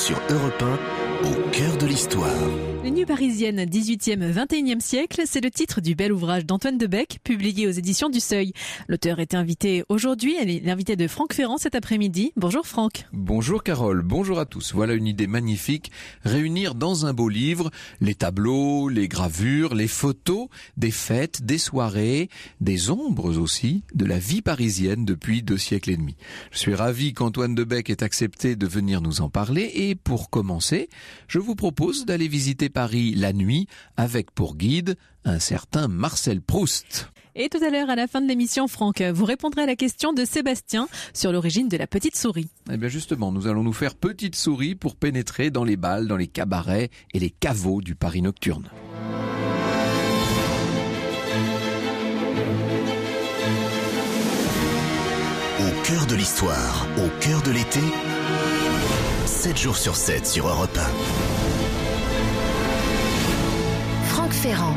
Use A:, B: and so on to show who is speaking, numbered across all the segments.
A: sur Europe 1, au cœur de l'histoire.
B: Les nuits parisiennes, 18e, 21e siècle, c'est le titre du bel ouvrage d'Antoine Debec, publié aux éditions du Seuil. L'auteur est invité aujourd'hui, elle est l'invitée de Franck Ferrand cet après-midi. Bonjour Franck.
C: Bonjour Carole, bonjour à tous. Voilà une idée magnifique, réunir dans un beau livre les tableaux, les gravures, les photos des fêtes, des soirées, des ombres aussi, de la vie parisienne depuis 2 siècles et demi. Je suis ravi qu'Antoine Debec ait accepté de venir nous en parler et pour commencer, je vous propose d'aller visiter Paris la nuit avec pour guide un certain Marcel Proust.
B: Et tout à l'heure, à la fin de l'émission, Franck, vous répondrez à la question de Sébastien sur l'origine de la petite souris.
C: Eh bien justement, nous allons nous faire petite souris pour pénétrer dans les bals, dans les cabarets et les caveaux du Paris nocturne.
A: Au cœur de l'histoire, au cœur de l'été, 7 jours sur 7 sur Europe 1.
D: Franck Ferrand.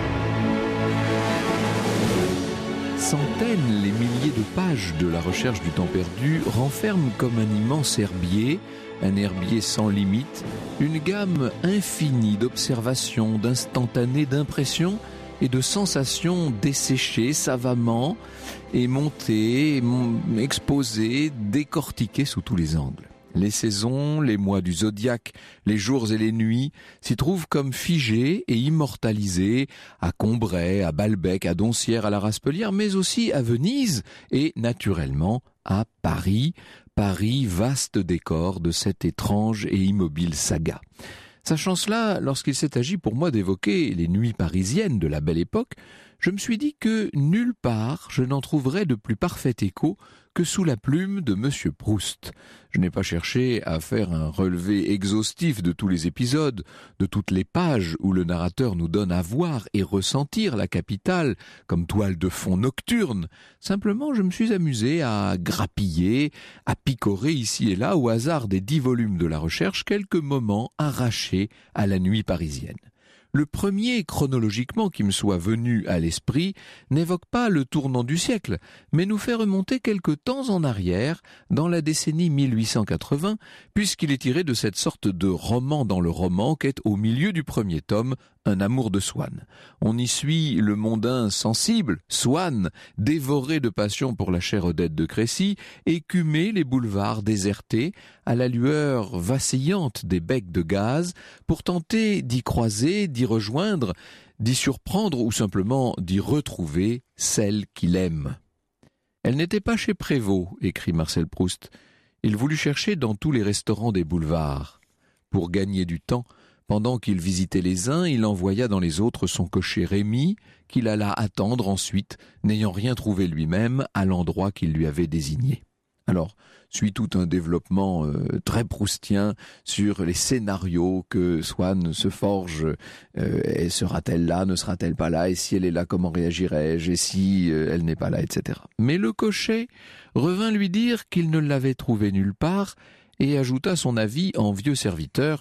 C: Centaines, les milliers de pages de la recherche du temps perdu renferment comme un immense herbier, un herbier sans limite, une gamme infinie d'observations, d'instantanés, d'impressions et de sensations desséchées savamment et montées, exposées, décortiquées sous tous les angles. Les saisons, les mois du zodiaque, les jours et les nuits s'y trouvent comme figés et immortalisés à Combray, à Balbec, à Doncières, à la Raspelière, mais aussi à Venise et naturellement à Paris. Paris, vaste décor de cette étrange et immobile saga. Sachant cela, lorsqu'il s'est agi pour moi d'évoquer les nuits parisiennes de la belle époque, je me suis dit que nulle part je n'en trouverais de plus parfait écho que sous la plume de Monsieur Proust. Je n'ai pas cherché à faire un relevé exhaustif de tous les épisodes, de toutes les pages où le narrateur nous donne à voir et ressentir la capitale comme toile de fond nocturne. Simplement, je me suis amusé à grappiller, à picorer ici et là au hasard des 10 volumes de la recherche quelques moments arrachés à la nuit parisienne. Le premier, chronologiquement, qui me soit venu à l'esprit, n'évoque pas le tournant du siècle, mais nous fait remonter quelque temps en arrière, dans la décennie 1880, puisqu'il est tiré de cette sorte de roman dans le roman qu'est au milieu du premier tome, Un amour de Swann. On y suit le mondain sensible, Swann, dévoré de passion pour la chère Odette de Crécy, écumer les boulevards désertés à la lueur vacillante des becs de gaz pour tenter d'y croiser, d'y rejoindre, d'y surprendre ou simplement d'y retrouver celle qu'il aime. Elle n'était pas chez Prévost, écrit Marcel Proust. Il voulut chercher dans tous les restaurants des boulevards. Pour gagner du temps, pendant qu'il visitait les uns, il envoya dans les autres son cocher Rémy, qu'il alla attendre ensuite, n'ayant rien trouvé lui-même à l'endroit qu'il lui avait désigné. Alors, suit tout un développement très proustien sur les scénarios que Swann se forge. Sera-t-elle là, ne sera-t-elle pas là, et si elle est là, comment réagirais-je, et si elle n'est pas là, etc. Mais le cocher revint lui dire qu'il ne l'avait trouvé nulle part, et ajouta son avis en vieux serviteur.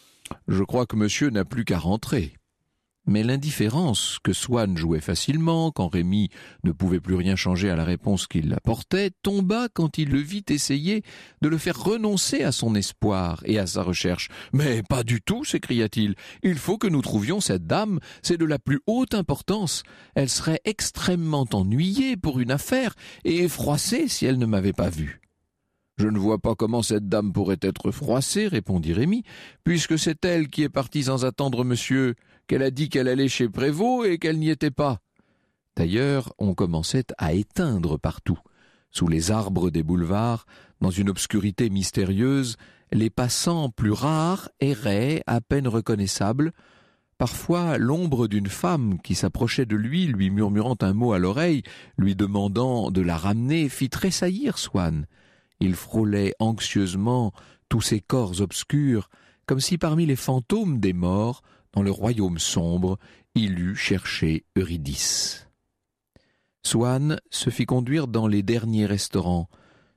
C: « Je crois que monsieur n'a plus qu'à rentrer. » Mais l'indifférence que Swann jouait facilement, quand Rémy ne pouvait plus rien changer à la réponse qu'il apportait, tomba quand il le vit essayer de le faire renoncer à son espoir et à sa recherche. « Mais pas du tout, s'écria-t-il. Il faut que nous trouvions cette dame, c'est de la plus haute importance. Elle serait extrêmement ennuyée pour une affaire et froissée si elle ne m'avait pas vu. » « Je ne vois pas comment cette dame pourrait être froissée, répondit Rémy, puisque c'est elle qui est partie sans attendre monsieur, qu'elle a dit qu'elle allait chez Prévost et qu'elle n'y était pas. » D'ailleurs, on commençait à éteindre partout. Sous les arbres des boulevards, dans une obscurité mystérieuse, les passants plus rares erraient, à peine reconnaissables. Parfois, l'ombre d'une femme qui s'approchait de lui murmurant un mot à l'oreille, lui demandant de la ramener, fit tressaillir Swann. Il frôlait anxieusement tous ces corps obscurs, comme si parmi les fantômes des morts, dans le royaume sombre, il eût cherché Eurydice. Swann se fit conduire dans les derniers restaurants.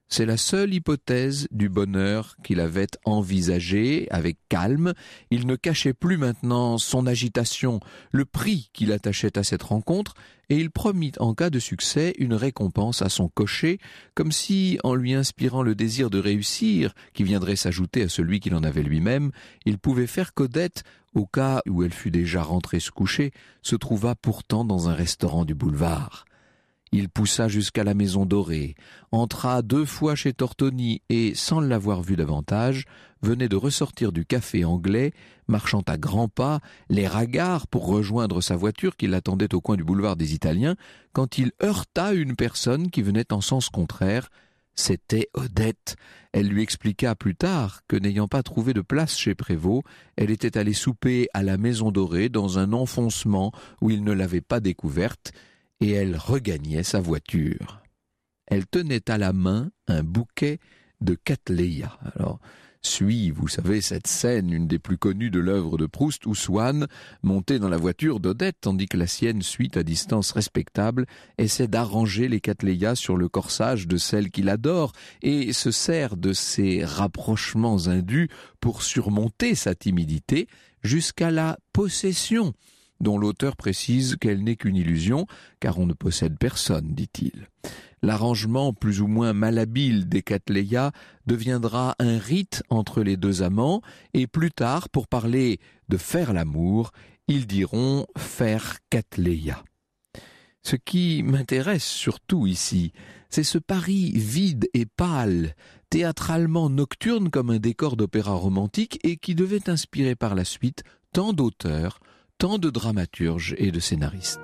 C: C'est la seule hypothèse du bonheur qu'il avait envisagée avec calme. Il ne cachait plus maintenant son agitation, le prix qu'il attachait à cette rencontre, et il promit en cas de succès une récompense à son cocher, comme si, en lui inspirant le désir de réussir, qui viendrait s'ajouter à celui qu'il en avait lui-même, il pouvait faire qu'Odette, au cas où elle fût déjà rentrée se coucher, se trouvât pourtant dans un restaurant du boulevard. Il poussa jusqu'à la Maison Dorée, entra 2 fois chez Tortoni et, sans l'avoir vu davantage, venait de ressortir du café anglais, marchant à grands pas, l'air hagard pour rejoindre sa voiture qui l'attendait au coin du boulevard des Italiens, quand il heurta une personne qui venait en sens contraire. C'était Odette. Elle lui expliqua plus tard que, n'ayant pas trouvé de place chez Prévost, elle était allée souper à la Maison Dorée dans un enfoncement où il ne l'avait pas découverte, et elle regagnait sa voiture. Elle tenait à la main un bouquet de Cattleya. Alors, suit, vous savez, cette scène, une des plus connues de l'œuvre de Proust, où Swann, monté dans la voiture d'Odette, tandis que la sienne suit à distance respectable, essaie d'arranger les Cattleya sur le corsage de celle qu'il adore et se sert de ces rapprochements indus pour surmonter sa timidité jusqu'à la possession, dont l'auteur précise qu'elle n'est qu'une illusion, car on ne possède personne, dit-il. L'arrangement plus ou moins malhabile des Cattleya deviendra un rite entre les 2 amants, et plus tard, pour parler de faire l'amour, ils diront faire Cattleya. Ce qui m'intéresse surtout ici, c'est ce Paris vide et pâle, théâtralement nocturne comme un décor d'opéra romantique, et qui devait inspirer par la suite tant d'auteurs, tant de dramaturges et de scénaristes.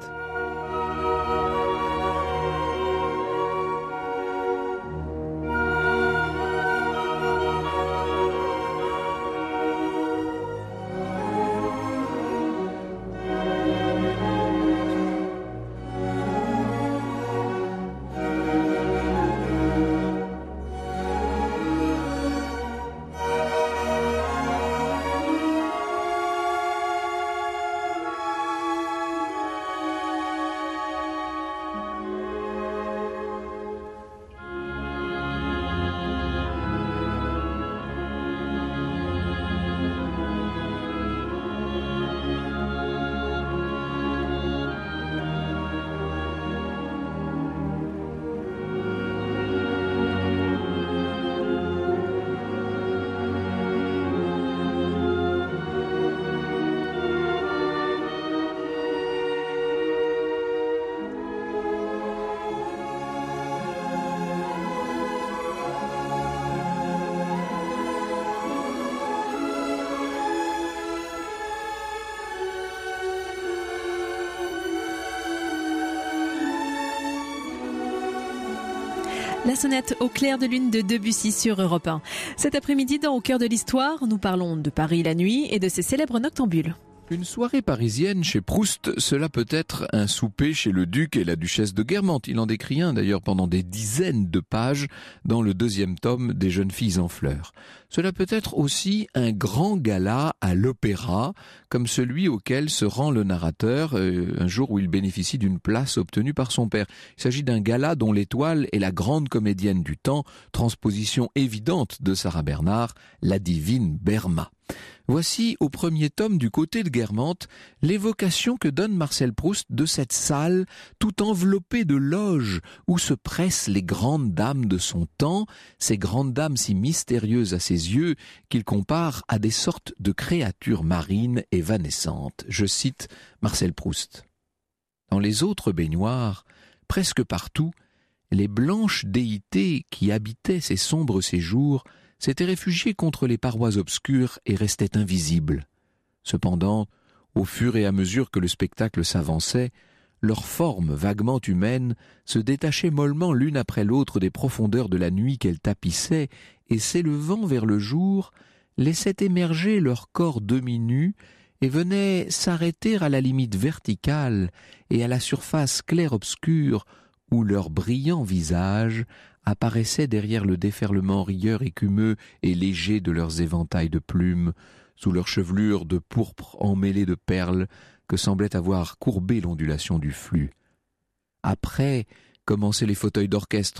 B: La sonate au clair de lune de Debussy sur Europe 1. Cet après-midi, dans Au cœur de l'histoire, nous parlons de Paris la nuit et de ses célèbres noctambules.
C: Une soirée parisienne chez Proust, cela peut être un souper chez le duc et la duchesse de Guermantes. Il en décrit un d'ailleurs pendant des dizaines de pages dans le 2e tome des Jeunes filles en fleurs. Cela peut être aussi un grand gala à l'opéra, comme celui auquel se rend le narrateur un jour où il bénéficie d'une place obtenue par son père. Il s'agit d'un gala dont l'étoile est la grande comédienne du temps, transposition évidente de Sarah Bernhardt, la divine Berma. Voici au 1er tome du côté de Guermantes l'évocation que donne Marcel Proust de cette salle tout enveloppée de loges où se pressent les grandes dames de son temps, ces grandes dames si mystérieuses à ses yeux qu'il compare à des sortes de créatures marines évanescentes. Je cite Marcel Proust. Dans les autres baignoires, presque partout, les blanches déités qui habitaient ces sombres séjours s'étaient réfugiés contre les parois obscures et restaient invisibles. Cependant, au fur et à mesure que le spectacle s'avançait, leurs formes vaguement humaines se détachaient mollement l'une après l'autre des profondeurs de la nuit qu'elles tapissaient et, s'élevant vers le jour, laissaient émerger leurs corps demi-nus et venaient s'arrêter à la limite verticale et à la surface clair-obscure où leurs brillants visages apparaissaient derrière le déferlement rieur écumeux et léger de leurs éventails de plumes, sous leur chevelure de pourpre emmêlée de perles que semblait avoir courbé l'ondulation du flux. Après commençaient les fauteuils d'orchestre,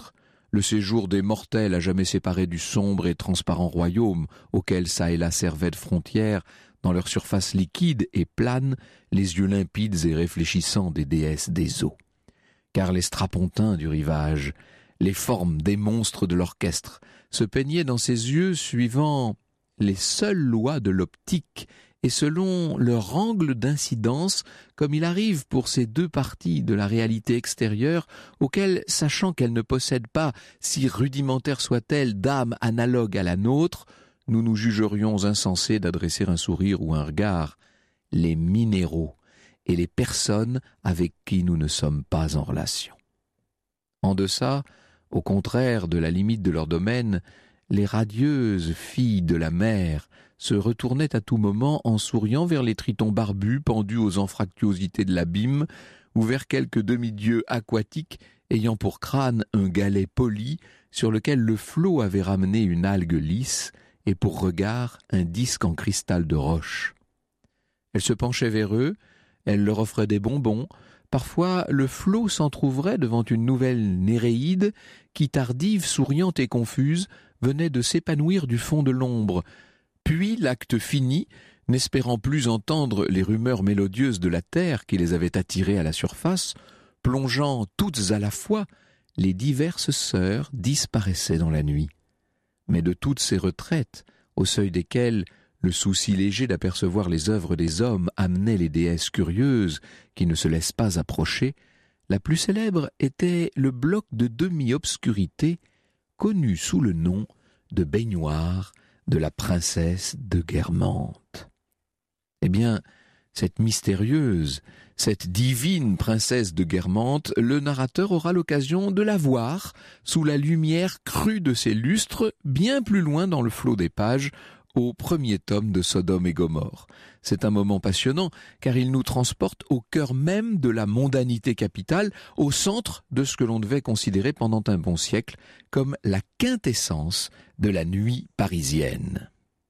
C: Le séjour des mortels à jamais séparés du sombre et transparent royaume auquel çà et là servait de frontière, dans leur surface liquide et plane, les yeux limpides et réfléchissants des déesses des eaux. Car les strapontins du rivage, les formes des monstres de l'orchestre, se peignaient dans ses yeux suivant les seules lois de l'optique et selon leur angle d'incidence, comme il arrive pour ces deux parties de la réalité extérieure, auxquelles, sachant qu'elles ne possèdent pas, si rudimentaire soit-elle, d'âme analogue à la nôtre, nous nous jugerions insensés d'adresser un sourire ou un regard, les minéraux et les personnes avec qui nous ne sommes pas en relation. En deçà, au contraire de la limite de leur domaine, les radieuses filles de la mer se retournaient à tout moment en souriant vers les tritons barbus pendus aux anfractuosités de l'abîme ou vers quelques demi-dieux aquatiques ayant pour crâne un galet poli sur lequel le flot avait ramené une algue lisse et pour regard un disque en cristal de roche. Elle se penchait vers eux, elle leur offrait des bonbons. Parfois, le flot s'entr'ouvrait devant une nouvelle Néréide qui, tardive, souriante et confuse, venait de s'épanouir du fond de l'ombre. Puis, l'acte fini, n'espérant plus entendre les rumeurs mélodieuses de la terre qui les avaient attirées à la surface, plongeant toutes à la fois, les diverses sœurs disparaissaient dans la nuit. Mais de toutes ces retraites, au seuil desquelles le souci léger d'apercevoir les œuvres des hommes amenait les déesses curieuses qui ne se laissent pas approcher, la plus célèbre était le bloc de demi-obscurité connu sous le nom de baignoire de la princesse de Guermantes. Eh bien, cette mystérieuse, cette divine princesse de Guermantes, le narrateur aura l'occasion de la voir sous la lumière crue de ses lustres, bien plus loin dans le flot des pages, au premier tome de Sodome et Gomorrhe. C'est un moment passionnant, car il nous transporte au cœur même de la mondanité capitale, au centre de ce que l'on devait considérer pendant un bon siècle comme la quintessence de la nuit parisienne.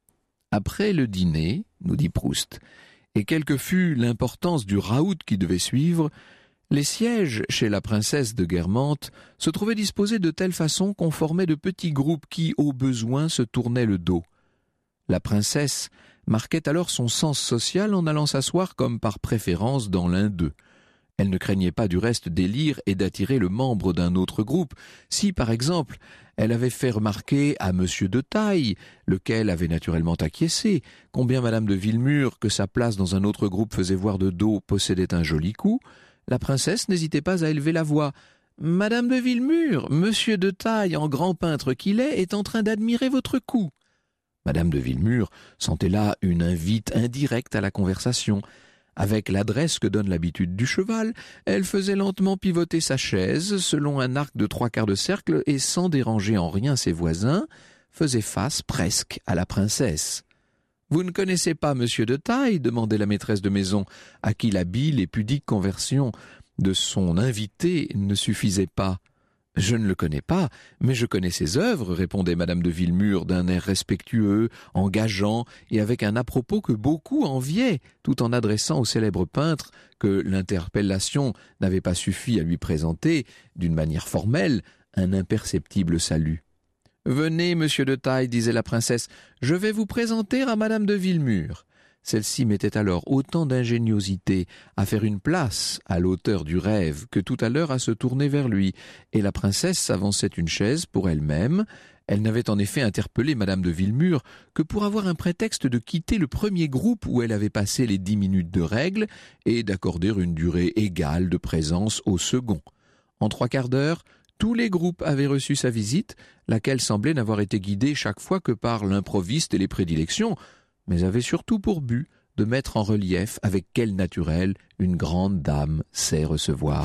C: Après le dîner, nous dit Proust, et quelle que fût l'importance du raout qui devait suivre, les sièges chez la princesse de Guermantes se trouvaient disposés de telle façon qu'on formait de petits groupes qui, au besoin, se tournaient le dos. La princesse marquait alors son sens social en allant s'asseoir comme par préférence dans l'un d'eux. Elle ne craignait pas du reste d'élire et d'attirer le membre d'un autre groupe. Si, par exemple, elle avait fait remarquer à Monsieur de Taille, lequel avait naturellement acquiescé, combien Madame de Villemur, que sa place dans un autre groupe faisait voir de dos, possédait un joli coup, la princesse n'hésitait pas à élever la voix. « Madame de Villemur, Monsieur de Taille, en grand peintre qu'il est en train d'admirer votre coup. » Madame de Villemur sentait là une invite indirecte à la conversation. Avec l'adresse que donne l'habitude du cheval, elle faisait lentement pivoter sa chaise selon un arc de 3/4 de cercle et sans déranger en rien ses voisins, faisait face presque à la princesse. « Vous ne connaissez pas Monsieur de Taille ?» demandait la maîtresse de maison, à qui l'habile et pudique conversion de son invité ne suffisait pas. « Je ne le connais pas, mais je connais ses œuvres, répondait Madame de Villemur d'un air respectueux, engageant et avec un à-propos que beaucoup enviaient, tout en adressant au célèbre peintre que l'interpellation n'avait pas suffi à lui présenter, d'une manière formelle, un imperceptible salut. « Venez, Monsieur de Taille, disait la princesse, je vais vous présenter à Madame de Villemur. » Celle-ci mettait alors autant d'ingéniosité à faire une place à l'auteur du rêve que tout à l'heure à se tourner vers lui, et la princesse s'avançait une chaise pour elle-même. Elle n'avait en effet interpellé Madame de Villemur que pour avoir un prétexte de quitter le premier groupe où elle avait passé les 10 minutes de règle et d'accorder une durée égale de présence au second. En 3/4 d'heure, tous les groupes avaient reçu sa visite, laquelle semblait n'avoir été guidée chaque fois que par l'improviste et les prédilections, mais avait surtout pour but de mettre en relief avec quel naturel une grande dame sait recevoir.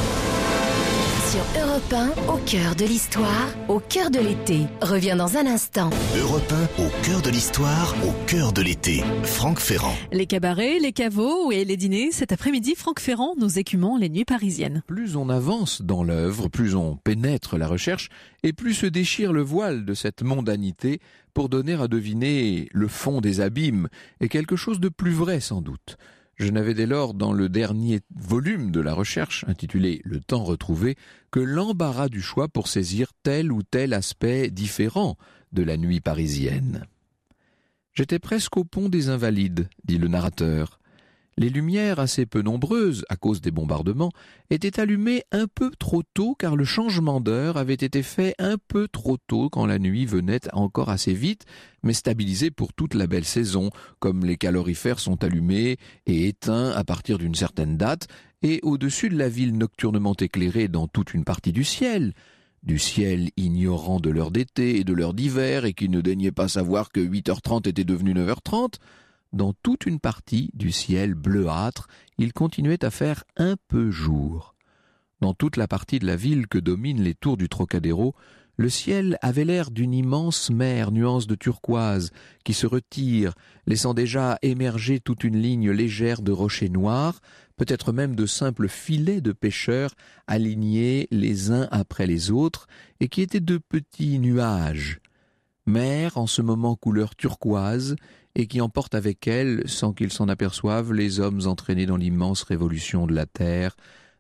D: Sur Europe 1, au cœur de l'histoire, au cœur de l'été. Reviens dans un instant.
A: Europe 1, au cœur de l'histoire, au cœur de l'été. Franck Ferrand.
B: Les cabarets, les caveaux et les dîners, cet après-midi, Franck Ferrand, nous écumons les nuits parisiennes.
C: Plus on avance dans l'œuvre, plus on pénètre la recherche, et plus se déchire le voile de cette mondanité pour donner à deviner le fond des abîmes, et quelque chose de plus vrai sans doute. Je n'avais dès lors, dans le dernier volume de la recherche, intitulé « Le temps retrouvé », que l'embarras du choix pour saisir tel ou tel aspect différent de la nuit parisienne. J'étais presque au pont des Invalides, dit le narrateur. Les lumières, assez peu nombreuses à cause des bombardements, étaient allumées un peu trop tôt car le changement d'heure avait été fait un peu trop tôt quand la nuit venait encore assez vite, mais stabilisée pour toute la belle saison, comme les calorifères sont allumés et éteints à partir d'une certaine date, et au-dessus de la ville nocturnement éclairée dans toute une partie du ciel ignorant de l'heure d'été et de l'heure d'hiver et qui ne daignait pas savoir que 8h30 était devenu 9h30, dans toute une partie du ciel bleuâtre, il continuait à faire un peu jour. Dans toute la partie de la ville que dominent les tours du Trocadéro, le ciel avait l'air d'une immense mer nuance de turquoise qui se retire, laissant déjà émerger toute une ligne légère de rochers noirs, peut-être même de simples filets de pêcheurs alignés les uns après les autres et qui étaient de petits nuages. Mer en ce moment couleur turquoise et qui emporte avec elle, sans qu'ils s'en aperçoivent, les hommes entraînés dans l'immense révolution de la terre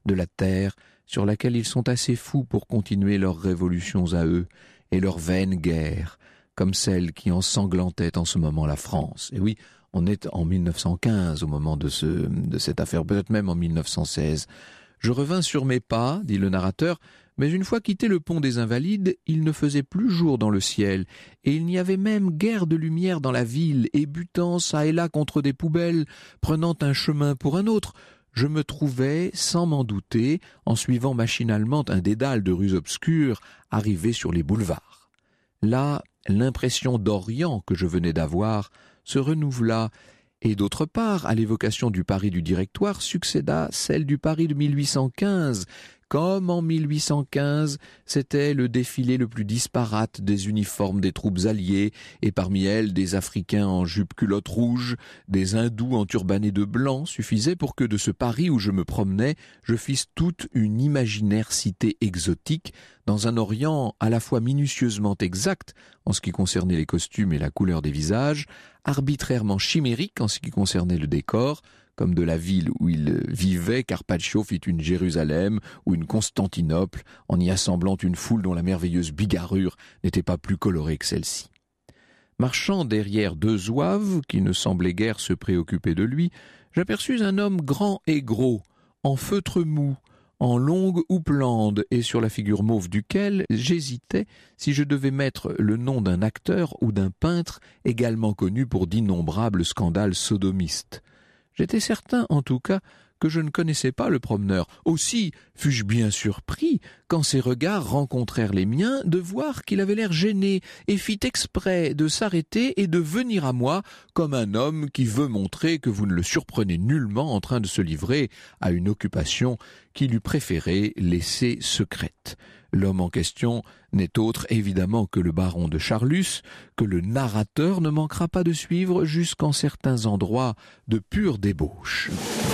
C: sur laquelle ils sont assez fous pour continuer leurs révolutions à eux et leurs vaines guerres, comme celle qui ensanglantait en ce moment la France. Et oui, on est en 1915 au moment de cette affaire, peut-être même en 1916. Je revins sur mes pas, dit le narrateur, mais une fois quitté le pont des Invalides, il ne faisait plus jour dans le ciel, et il n'y avait même guère de lumière dans la ville, et butant çà et là contre des poubelles, prenant un chemin pour un autre, je me trouvais, sans m'en douter, en suivant machinalement un dédale de rues obscures, arrivé sur les boulevards. Là, l'impression d'Orient que je venais d'avoir se renouvela, et d'autre part, à l'évocation du Paris du Directoire succéda celle du Paris de 1815, comme en 1815, c'était le défilé le plus disparate des uniformes des troupes alliées, et parmi elles des Africains en jupe-culotte rouge, des Hindous en turbanés de blanc, suffisait pour que de ce Paris où je me promenais, je fisse toute une imaginaire cité exotique, dans un Orient à la fois minutieusement exact en ce qui concernait les costumes et la couleur des visages, arbitrairement chimérique en ce qui concernait le décor, comme de la ville où il vivait, Carpaccio fit une Jérusalem ou une Constantinople, en y assemblant une foule dont la merveilleuse bigarrure n'était pas plus colorée que celle-ci. Marchant derrière deux zouaves, qui ne semblaient guère se préoccuper de lui, j'aperçus un homme grand et gros, en feutre mou, en longue houppelande et sur la figure mauve duquel j'hésitais si je devais mettre le nom d'un acteur ou d'un peintre également connu pour d'innombrables scandales sodomistes. J'étais certain, en tout cas, que je ne connaissais pas le promeneur. Aussi fus-je bien surpris, quand ses regards rencontrèrent les miens, de voir qu'il avait l'air gêné et fit exprès de s'arrêter et de venir à moi comme un homme qui veut montrer que vous ne le surprenez nullement en train de se livrer à une occupation qu'il eût préféré laisser secrète. L'homme en question n'est autre évidemment que le baron de Charlus, que le narrateur ne manquera pas de suivre jusqu'en certains endroits de pure débauche.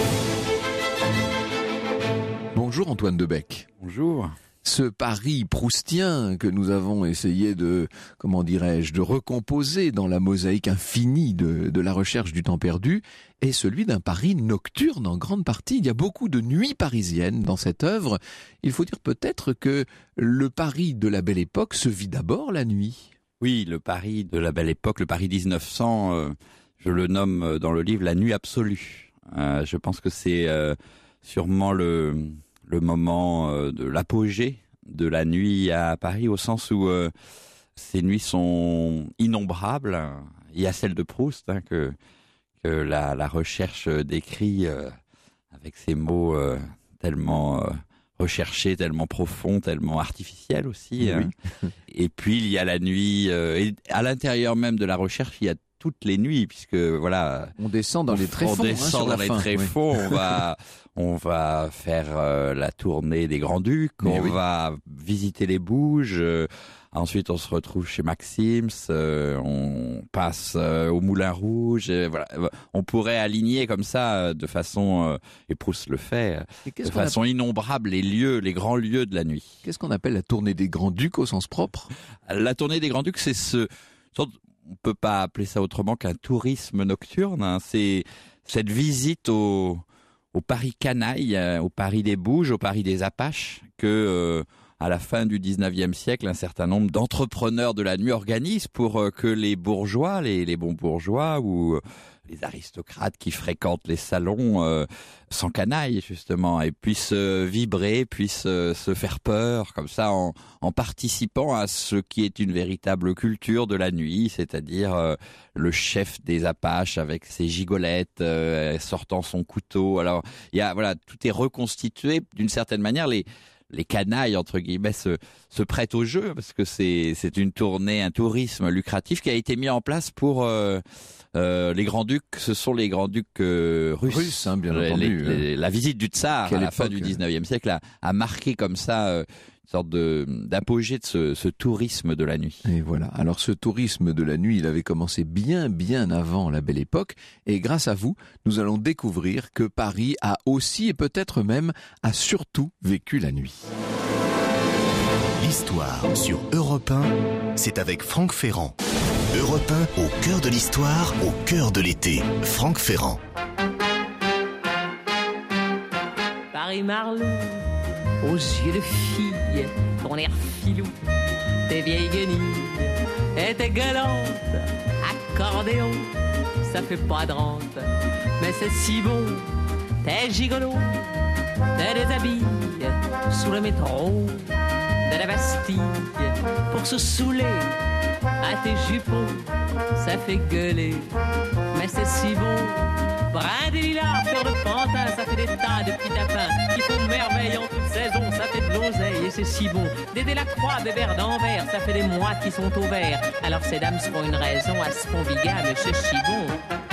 C: Bonjour Antoine Debec.
E: Bonjour.
C: Ce Paris proustien que nous avons essayé de recomposer dans la mosaïque infinie de la recherche du temps perdu est celui d'un Paris nocturne en grande partie. Il y a beaucoup de nuits parisiennes dans cette œuvre. Il faut dire peut-être que le Paris de la Belle Époque se vit d'abord la nuit.
E: Oui, le Paris de la Belle Époque, le Paris 1900, je le nomme dans le livre la nuit absolue. Je pense que c'est sûrement le moment de l'apogée de la nuit à Paris, au sens où ces nuits sont innombrables. Il y a celle de Proust que la recherche décrit avec ces mots tellement recherchés, tellement profonds, tellement artificiels aussi. Oui. Et puis il y a la nuit, et à l'intérieur même de la recherche, il y a toutes les nuits, puisque voilà,
C: on descend dans les tréfonds.
E: On descend dans les tréfonds. Oui. On va faire la tournée des Grands-Ducs. On va visiter les Bouges. Ensuite, on se retrouve chez Maxims. On passe au Moulin Rouge. Voilà, on pourrait aligner comme ça de façon, et Proust le fait, de façon innombrable les grands lieux de la nuit.
C: Qu'est-ce qu'on appelle la tournée des Grands-Ducs au sens propre ?
E: La tournée des Grands-Ducs, c'est on peut pas appeler ça autrement qu'un tourisme nocturne. C'est cette visite au Paris canaille, au Paris des Bouges, au Paris des Apaches, que à la fin du 19e siècle, un certain nombre d'entrepreneurs de la nuit organisent pour que les bourgeois, les bons bourgeois ou les aristocrates qui fréquentent les salons s'encanaillent justement et puissent vibrer, puissent se faire peur comme ça en participant à ce qui est une véritable culture de la nuit, c'est-à-dire le chef des Apaches avec ses gigolettes sortant son couteau. Alors tout est reconstitué d'une certaine manière. Les canailles, entre guillemets, se prêtent au jeu parce que c'est une tournée, un tourisme lucratif qui a été mis en place pour les grands-ducs. Ce sont les grands-ducs russes,
C: hein, bien entendu.
E: La visite du tsar à la fin du 19e siècle a marqué comme ça une sorte d'apogée de ce tourisme de la nuit.
C: Et voilà. Alors ce tourisme de la nuit, il avait commencé bien avant la Belle Époque. Et grâce à vous, nous allons découvrir que Paris a aussi et peut-être même a surtout vécu la nuit.
A: L'histoire sur Europe 1, c'est avec Franck Ferrand. Europe 1, au cœur de l'histoire, au cœur de l'été. Franck Ferrand.
F: Paris-Marlou, aux yeux de fille, ton air filou, tes vieilles guenilles et tes galantes, accordéon, ça fait pas de rente, mais c'est si bon, t'es gigolo, t'es des habits sous le métro de la Bastille, pour se saouler à tes jupons, ça fait gueuler, mais c'est si bon. Brin des lilas, fleur de pantin, ça fait des tas de petits tapins qui font merveille en toute saison, ça fait de l'oseille et c'est si bon. Des Delacroix, des verres d'Anvers, ça fait des mois qui sont au vert. Alors ces dames seront une raison à se font bigame, c'est si bon.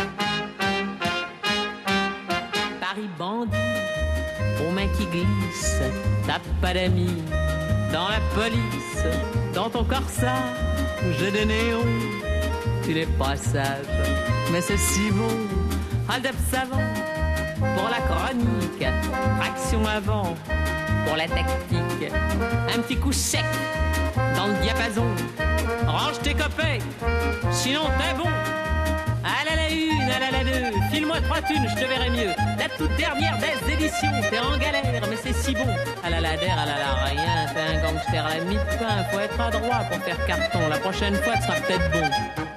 F: Paris bandit, aux mains qui glissent, t'as pas d'amis. Dans la police, dans ton corsage, jeu de néon, tu n'es pas sage, mais c'est si bon. Hold-up savant, pour la chronique, traction avant, pour la tactique, un petit coup sec, dans le diapason, range tes copains, sinon t'es bon. À la une, à la deux, file-moi 3 thunes, je te verrai mieux. La toute dernière des éditions, t'es en galère, mais c'est si bon. À la der, à la rien, t'es un gangster à la mi-pain, faut être adroit pour faire carton. La prochaine fois, tu seras peut-être bon.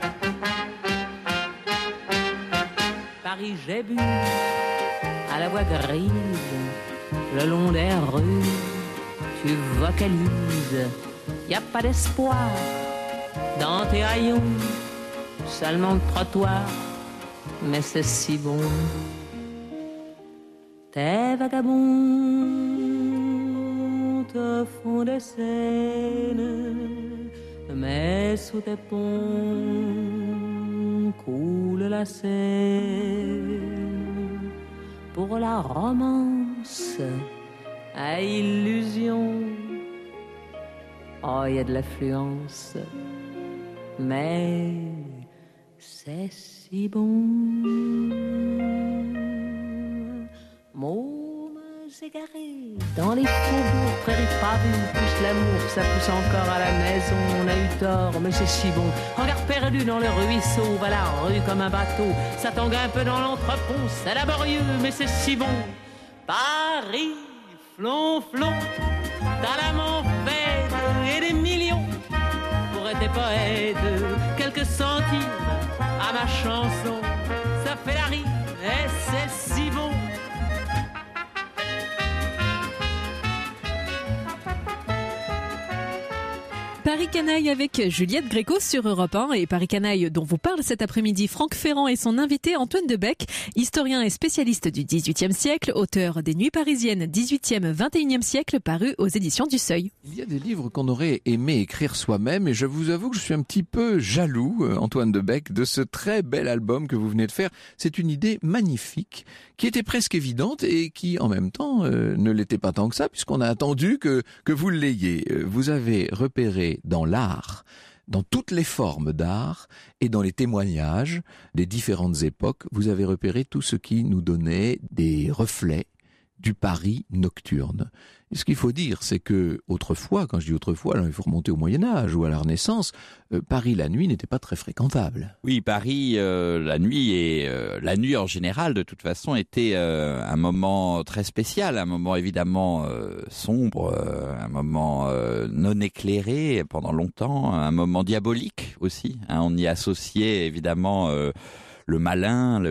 F: Paris, j'ai bu à la voix grise, le long des rues, tu vocalises. Y a pas d'espoir dans tes rayons, seulement le trottoir, mais c'est si bon. Tes vagabonds te font des scènes, mais sous tes ponts coule la Seine. Pour la romance à illusion, oh, y a de l'affluence, mais c'est si bon. Mômes égarés dans les faubourgs, prairies pavues, pousse l'amour, ça pousse encore à la maison. On a eu tort, mais c'est si bon. Regard perdu dans le ruisseau, va la rue comme un bateau. Ça tangue un peu dans l'entrepont, c'est laborieux, mais c'est si bon. Paris, flonflon, t'as l'amant fête et des millions. Pour être des poètes, quelques centimes à ma chanson, ça fait la rime et c'est si bon.
B: Paris Canaille avec Juliette Gréco sur Europe 1 et Paris Canaille dont vous parle cet après-midi Franck Ferrand et son invité Antoine Debec, historien et spécialiste du XVIIIe siècle, auteur des Nuits parisiennes 18e, 21e siècle paru aux éditions du Seuil.
C: Il y a des livres qu'on aurait aimé écrire soi-même et je vous avoue que je suis un petit peu jaloux, Antoine Debec, de ce très bel album que vous venez de faire. C'est une idée magnifique qui était presque évidente et qui en même temps ne l'était pas tant que ça puisqu'on a attendu que vous l'ayez. Vous avez repéré dans l'art, dans toutes les formes d'art et dans les témoignages des différentes époques, vous avez repéré tout ce qui nous donnait des reflets, du Paris nocturne. Et ce qu'il faut dire, c'est que autrefois, quand je dis autrefois, alors il faut remonter au Moyen-Âge ou à la Renaissance, Paris la nuit n'était pas très fréquentable.
E: Oui, Paris, la nuit en général, de toute façon, était un moment très spécial, un moment évidemment sombre, un moment non éclairé pendant longtemps, un moment diabolique aussi. On y associait évidemment le malin,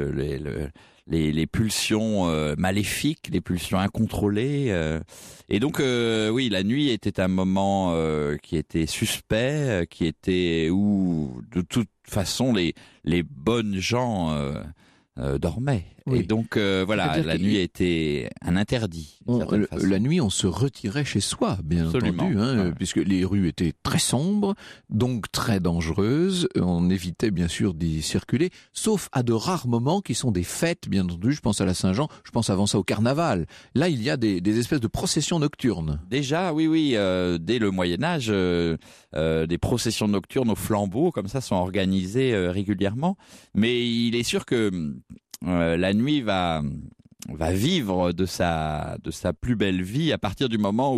E: les pulsions maléfiques, les pulsions incontrôlées. Et donc, oui, la nuit était un moment qui était suspect, qui était où, de toute façon, les bonnes gens dormaient.
C: Oui.
E: Et donc, voilà, la nuit était un interdit.
C: La nuit, on se retirait chez soi, bien
E: Absolument.
C: entendu, puisque les rues étaient très sombres, donc très dangereuses. On évitait bien sûr d'y circuler, sauf à de rares moments qui sont des fêtes, bien entendu. Je pense à la Saint-Jean, je pense avant ça au Carnaval. Là, il y a des espèces de processions nocturnes.
E: Déjà, oui, dès le Moyen-Âge, des processions nocturnes aux flambeaux, comme ça, sont organisées régulièrement. Mais il est sûr que la nuit va vivre de sa plus belle vie à partir du moment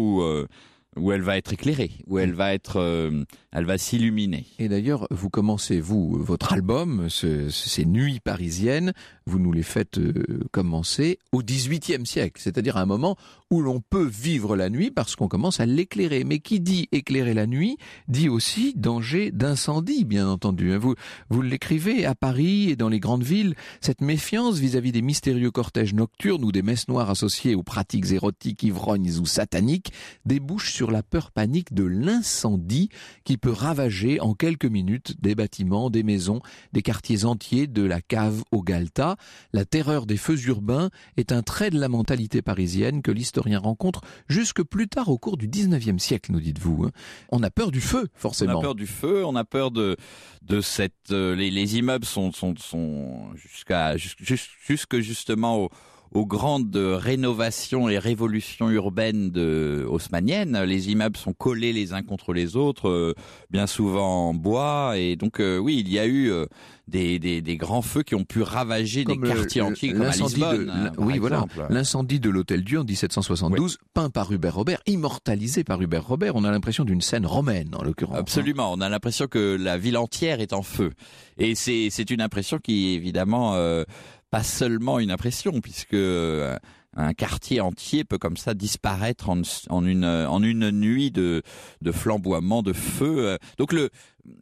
E: où elle va être éclairée, où elle va s'illuminer.
C: Et d'ailleurs, vous commencez, votre album, ces nuits parisiennes, vous nous les faites commencer au XVIIIe siècle, c'est-à-dire à un moment où l'on peut vivre la nuit parce qu'on commence à l'éclairer. Mais qui dit éclairer la nuit, dit aussi danger d'incendie, bien entendu. Vous l'écrivez à Paris et dans les grandes villes, cette méfiance vis-à-vis des mystérieux cortèges nocturnes ou des messes noires associées aux pratiques érotiques, ivrognes ou sataniques débouche sur la peur panique de l'incendie qui peut ravager en quelques minutes des bâtiments, des maisons, des quartiers entiers, de la cave au galetas. La terreur des feux urbains est un trait de la mentalité parisienne que l'historien rencontre jusque plus tard au cours du 19e siècle, nous dites-vous. On a peur du feu, forcément.
E: On a peur du feu, on a peur de cette... les immeubles sont jusque justement aux grandes rénovations et révolutions urbaines haussmanniennes. Les immeubles sont collés les uns contre les autres, bien souvent en bois. Et donc, oui, il y a eu des grands feux qui ont pu ravager des quartiers entiers, comme à Lisbonne,
C: oui, voilà,
E: exemple.
C: L'incendie de l'Hôtel-Dieu en 1772, oui. Peint par Hubert Robert, immortalisé par Hubert Robert. On a l'impression d'une scène romaine, en l'occurrence.
E: Absolument, on a l'impression que la ville entière est en feu. Et c'est une impression qui, évidemment... pas seulement une impression, puisque un quartier entier peut comme ça disparaître en une nuit de flamboiement, de feu. Donc le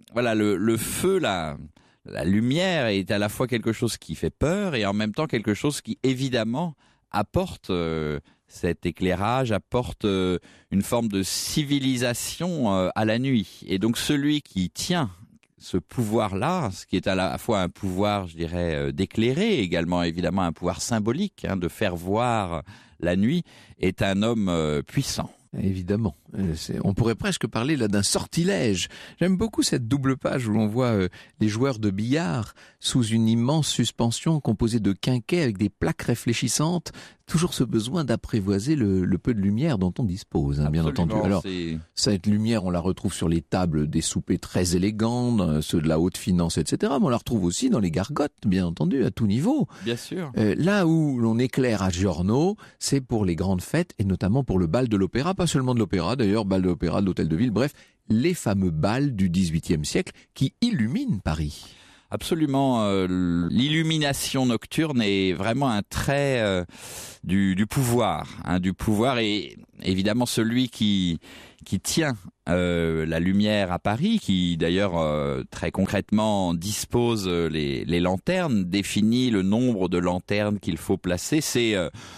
E: feu, la lumière est à la fois quelque chose qui fait peur et en même temps quelque chose qui évidemment apporte cet éclairage, apporte une forme de civilisation à la nuit. Et donc celui qui tient ce pouvoir-là, ce qui est à la fois un pouvoir, je dirais, d'éclairer, également évidemment un pouvoir symbolique, de faire voir la nuit, est un homme puissant.
C: Évidemment. On pourrait presque parler là d'un sortilège. J'aime beaucoup cette double page où l'on voit les joueurs de billard sous une immense suspension composée de quinquets avec des plaques réfléchissantes. Toujours ce besoin d'apprivoiser le peu de lumière dont on dispose, bien entendu. Alors, cette lumière, on la retrouve sur les tables des soupers très élégants, ceux de la haute finance, etc. Mais on la retrouve aussi dans les gargotes, bien entendu, à tout niveau.
E: Bien sûr.
C: Là où l'on éclaire à Giorno, c'est pour les grandes fêtes et notamment pour le bal de l'opéra, pas seulement de l'opéra, d'ailleurs, bal de l'opéra de l'Hôtel de Ville, bref, les fameux bals du XVIIIe siècle qui illuminent Paris.
E: Absolument, l'illumination nocturne est vraiment un trait du pouvoir, du pouvoir, et évidemment celui qui tient la lumière à Paris, qui d'ailleurs très concrètement dispose les lanternes, définit le nombre de lanternes qu'il faut placer, c'est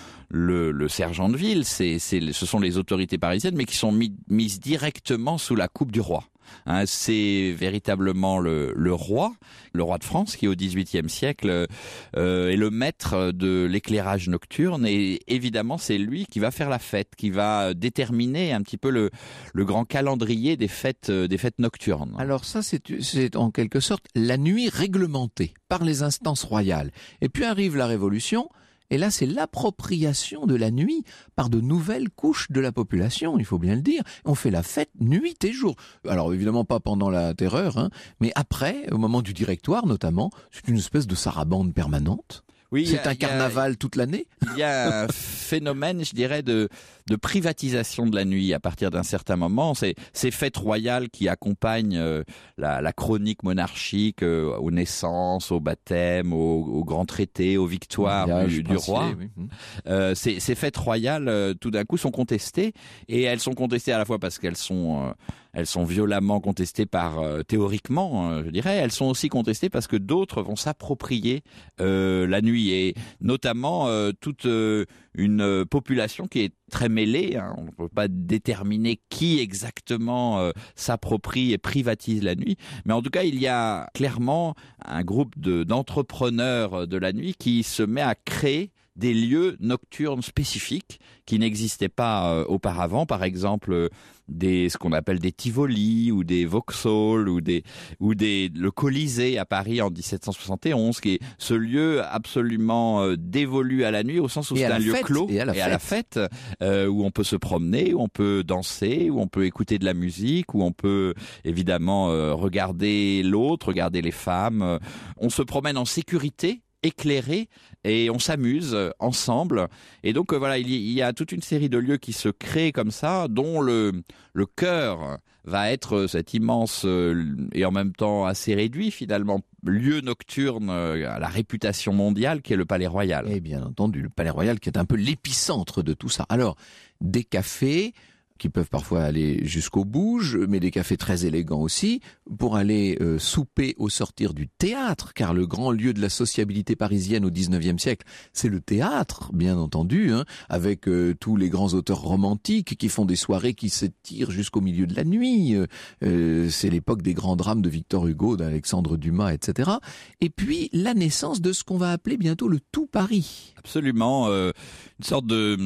E: le sergent de ville, ce sont les autorités parisiennes, mais qui sont mises directement sous la coupe du roi. C'est véritablement le roi de France qui au XVIIIe siècle est le maître de l'éclairage nocturne, et évidemment c'est lui qui va faire la fête, qui va déterminer un petit peu le grand calendrier des fêtes nocturnes.
C: Alors ça c'est en quelque sorte la nuit réglementée par les instances royales. Et puis arrive la Révolution. Et là, c'est l'appropriation de la nuit par de nouvelles couches de la population, il faut bien le dire. On fait la fête nuit et jour. Alors évidemment pas pendant la terreur, mais après, au moment du Directoire notamment, c'est une espèce de sarabande permanente.
E: Oui,
C: c'est un carnaval toute l'année.
E: Il y a un phénomène, je dirais, de privatisation de la nuit à partir d'un certain moment. Ces fêtes royales qui accompagnent la chronique monarchique aux naissances, au baptême, aux grands traités, aux victoires du roi. Oui. Ces fêtes royales, tout d'un coup, sont contestées, et elles sont contestées à la fois parce qu'elles sont violemment contestées théoriquement, je dirais. Elles sont aussi contestées parce que d'autres vont s'approprier la nuit, et notamment toute une population qui est très mêlée. On ne peut pas déterminer qui exactement s'approprie et privatise la nuit. Mais en tout cas, il y a clairement un groupe d'entrepreneurs de la nuit qui se met à créer des lieux nocturnes spécifiques qui n'existaient pas auparavant. Par exemple, ce qu'on appelle des Tivoli ou des Vauxhall ou le Colisée à Paris en 1771, qui est ce lieu absolument dévolu à la nuit, au sens où c'est un lieu clos et à la fête, où on peut se promener, où on peut danser, où on peut écouter de la musique, où on peut évidemment regarder l'autre, regarder les femmes. On se promène en sécurité, éclairé, et on s'amuse ensemble. Et donc voilà, il y a toute une série de lieux qui se créent comme ça, dont le cœur va être cet immense et en même temps assez réduit finalement lieu nocturne à la réputation mondiale qui est le Palais Royal.
C: Et bien entendu, le Palais Royal qui est un peu l'épicentre de tout ça. Alors, des cafés qui peuvent parfois aller jusqu'au bouge, mais des cafés très élégants aussi, pour aller souper au sortir du théâtre, car le grand lieu de la sociabilité parisienne au XIXe siècle, c'est le théâtre, bien entendu, avec tous les grands auteurs romantiques qui font des soirées qui s'étirent jusqu'au milieu de la nuit. C'est l'époque des grands drames de Victor Hugo, d'Alexandre Dumas, etc. Et puis, la naissance de ce qu'on va appeler bientôt le Tout Paris.
E: Absolument, une sorte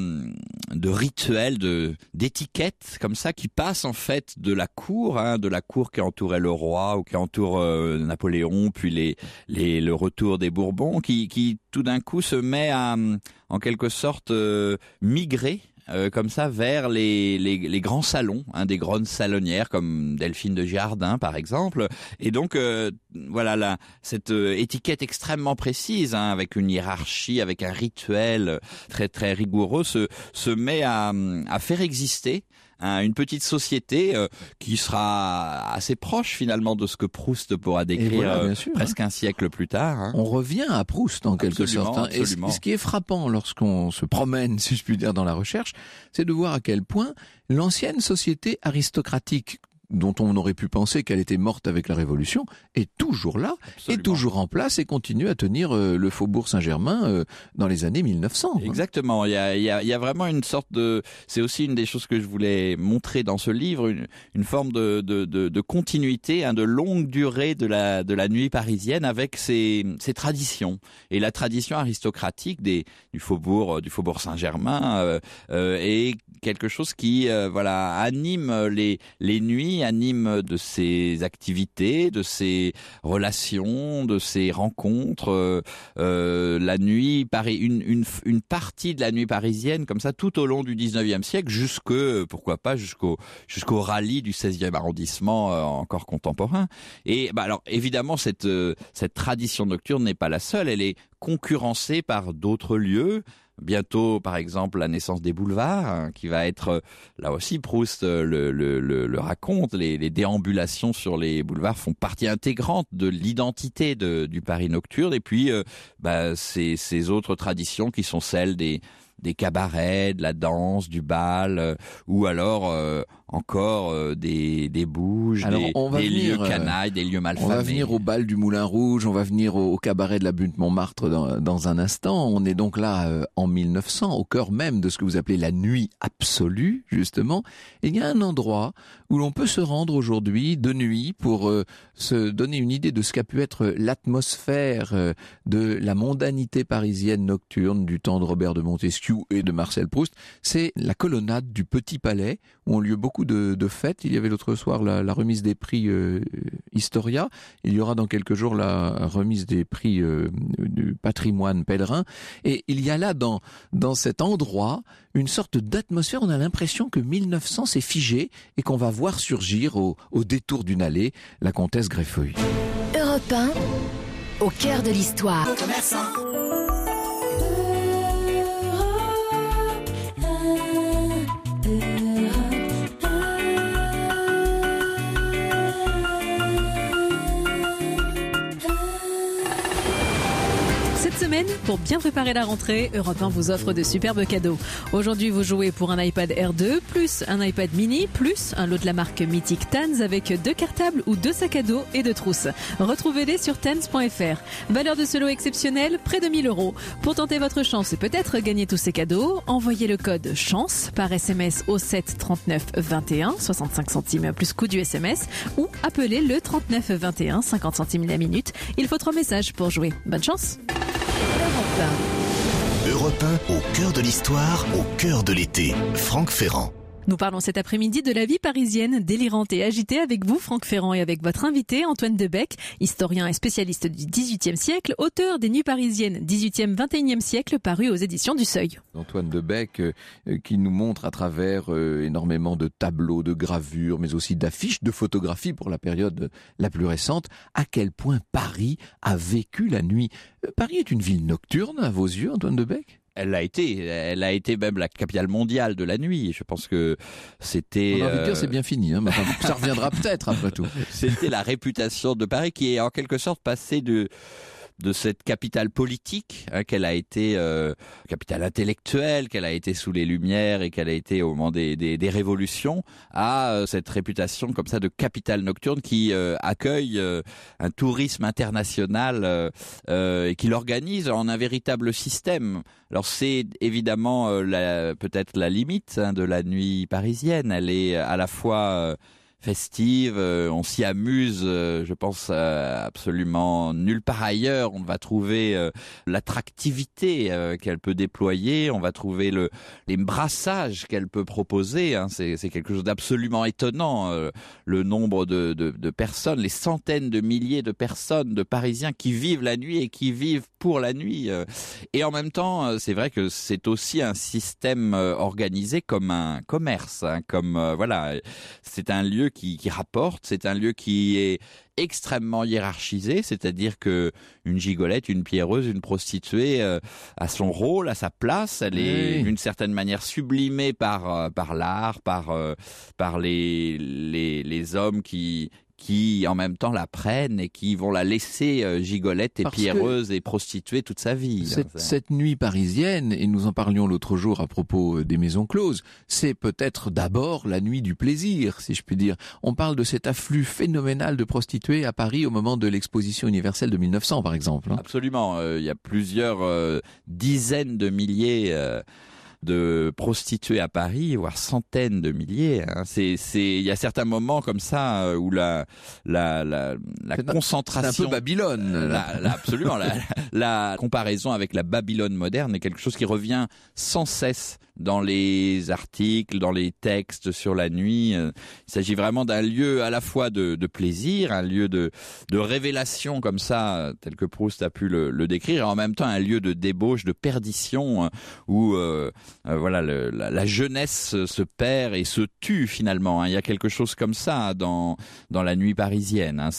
E: de rituel, d'étiquette comme ça qui passe en fait de la cour qui entourait le roi ou qui entoure Napoléon, puis le retour des Bourbons, qui tout d'un coup se met à en quelque sorte migrer comme ça vers les grands salons, des grandes salonnières comme Delphine de Girardin par exemple. Et donc voilà cette étiquette extrêmement précise, avec une hiérarchie, avec un rituel très très rigoureux, se met à faire exister une petite société qui sera assez proche finalement de ce que Proust pourra décrire presque un siècle plus tard.
C: On revient à Proust en quelque sorte.
E: Absolument.
C: Et ce qui est frappant lorsqu'on se promène, si je puis dire, dans la recherche, c'est de voir à quel point l'ancienne société aristocratique, dont on aurait pu penser qu'elle était morte avec la Révolution, est toujours là, est toujours en place et continue à tenir le Faubourg Saint-Germain dans les années 1900.
E: Exactement, il y a vraiment une sorte de... C'est aussi une des choses que je voulais montrer dans ce livre, une forme de continuité, de longue durée de la nuit parisienne avec ses traditions. Et la tradition aristocratique du Faubourg Saint-Germain est quelque chose qui anime les nuits, anime de ses activités, de ses relations, de ses rencontres. La nuit, une partie de la nuit parisienne, comme ça, tout au long du 19e siècle, pourquoi pas, jusqu'au rallye du 16e arrondissement encore contemporain. Et alors évidemment, cette tradition nocturne n'est pas la seule, elle est concurrencée par d'autres lieux. Bientôt, par exemple, la naissance des boulevards, qui va être, là aussi, Proust le raconte, les déambulations sur les boulevards font partie intégrante de l'identité du Paris nocturne. Et puis, ces autres traditions qui sont celles des cabarets, de la danse, du bal, ou alors encore des bouges, des lieux canailles, des lieux malfamés.
C: On va venir au bal du Moulin Rouge, on va venir au cabaret de la Butte Montmartre dans un instant. On est donc là en 1900, au cœur même de ce que vous appelez la nuit absolue, justement. Et il y a un endroit où l'on peut se rendre aujourd'hui de nuit pour se donner une idée de ce qu'a pu être l'atmosphère de la mondanité parisienne nocturne du temps de Robert de Montesquieu et de Marcel Proust. C'est la colonnade du Petit Palais, où ont lieu beaucoup de fêtes. Il y avait l'autre soir la remise des prix Historia. Il y aura dans quelques jours la remise des prix du patrimoine pèlerin. Et il y a là, dans cet endroit, une sorte d'atmosphère. On a l'impression que 1900 s'est figé et qu'on va voir surgir au détour d'une allée la comtesse Greffeuil.
D: Europe 1, au cœur de l'histoire.
B: bien préparer la rentrée, Europe 1 vous offre de superbes cadeaux. Aujourd'hui, vous jouez pour un iPad R2, plus un iPad mini, plus un lot de la marque mythique Tans avec 2 cartables ou 2 sacs à dos et 2 trousses. Retrouvez-les sur tans.fr. Valeur de ce lot exceptionnel, près de 1 000 €. Pour tenter votre chance et peut-être gagner tous ces cadeaux, envoyez le code CHANCE par SMS au 7 39 21, 65 centimes plus coût du SMS, ou appelez le 39 21, 50 centimes la minute. Il faut 3 messages pour jouer. Bonne chance.
A: Europe 1, au cœur de l'histoire, au cœur de l'été. Franck Ferrand.
B: Nous parlons cet après-midi de la vie parisienne délirante et agitée avec vous, Franck Ferrand, et avec votre invité, Antoine Debec, historien et spécialiste du XVIIIe siècle, auteur des Nuits parisiennes, 18e, 21e siècle, paru aux éditions du Seuil.
C: Antoine Debec qui nous montre à travers énormément de tableaux, de gravures, mais aussi d'affiches, de photographies pour la période la plus récente, à quel point Paris a vécu la nuit. Paris est une ville nocturne à vos yeux, Antoine Debec ?
E: Elle a été même la capitale mondiale de la nuit. Je pense que c'était...
C: On a envie de dire c'est bien fini, hein. Ça reviendra peut-être après tout.
E: C'était la réputation de Paris qui est en quelque sorte passée de cette capitale politique, hein, qu'elle a été capitale intellectuelle, qu'elle a été sous les Lumières et qu'elle a été au moment des révolutions, à cette réputation comme ça de capitale nocturne qui accueille un tourisme international et qui l'organise en un véritable système. Alors c'est évidemment peut-être la limite, hein, de la nuit parisienne. Elle est à la fois festive, on s'y amuse, je pense absolument nulle part ailleurs on va trouver l'attractivité qu'elle peut déployer, on va trouver les brassages qu'elle peut proposer, hein. C'est quelque chose d'absolument étonnant, le nombre de personnes, les centaines de milliers de personnes, de Parisiens qui vivent la nuit et qui vivent pour la nuit, et en même temps c'est vrai que c'est aussi un système organisé comme un commerce, hein, comme voilà, c'est un lieu qui rapporte, c'est un lieu qui est extrêmement hiérarchisé, c'est-à-dire que une gigolette, une pierreuse, une prostituée a son rôle, a sa place, elle est d'une certaine manière sublimée par l'art, par les hommes qui en même temps la prennent et qui vont la laisser gigolette et pierreuse et prostituée toute sa vie.
C: Cette nuit parisienne, et nous en parlions l'autre jour à propos des maisons closes, c'est peut-être d'abord la nuit du plaisir, si je puis dire. On parle de cet afflux phénoménal de prostituées à Paris au moment de l'exposition universelle de 1900, par exemple. Hein.
E: Absolument, il y a plusieurs dizaines de milliers de prostituées à Paris, voire centaines de milliers. Hein. Il y a certains moments comme ça où la concentration.
C: C'est un peu Babylone.
E: Absolument. La comparaison avec la Babylone moderne est quelque chose qui revient sans cesse dans les articles, dans les textes sur la nuit. Il s'agit vraiment d'un lieu à la fois de plaisir, un lieu de révélation comme ça, tel que Proust a pu le décrire, et en même temps un lieu de débauche, de perdition, où voilà, la jeunesse se perd et se tue finalement. Hein. Il y a quelque chose comme ça dans la nuit parisienne. Hein.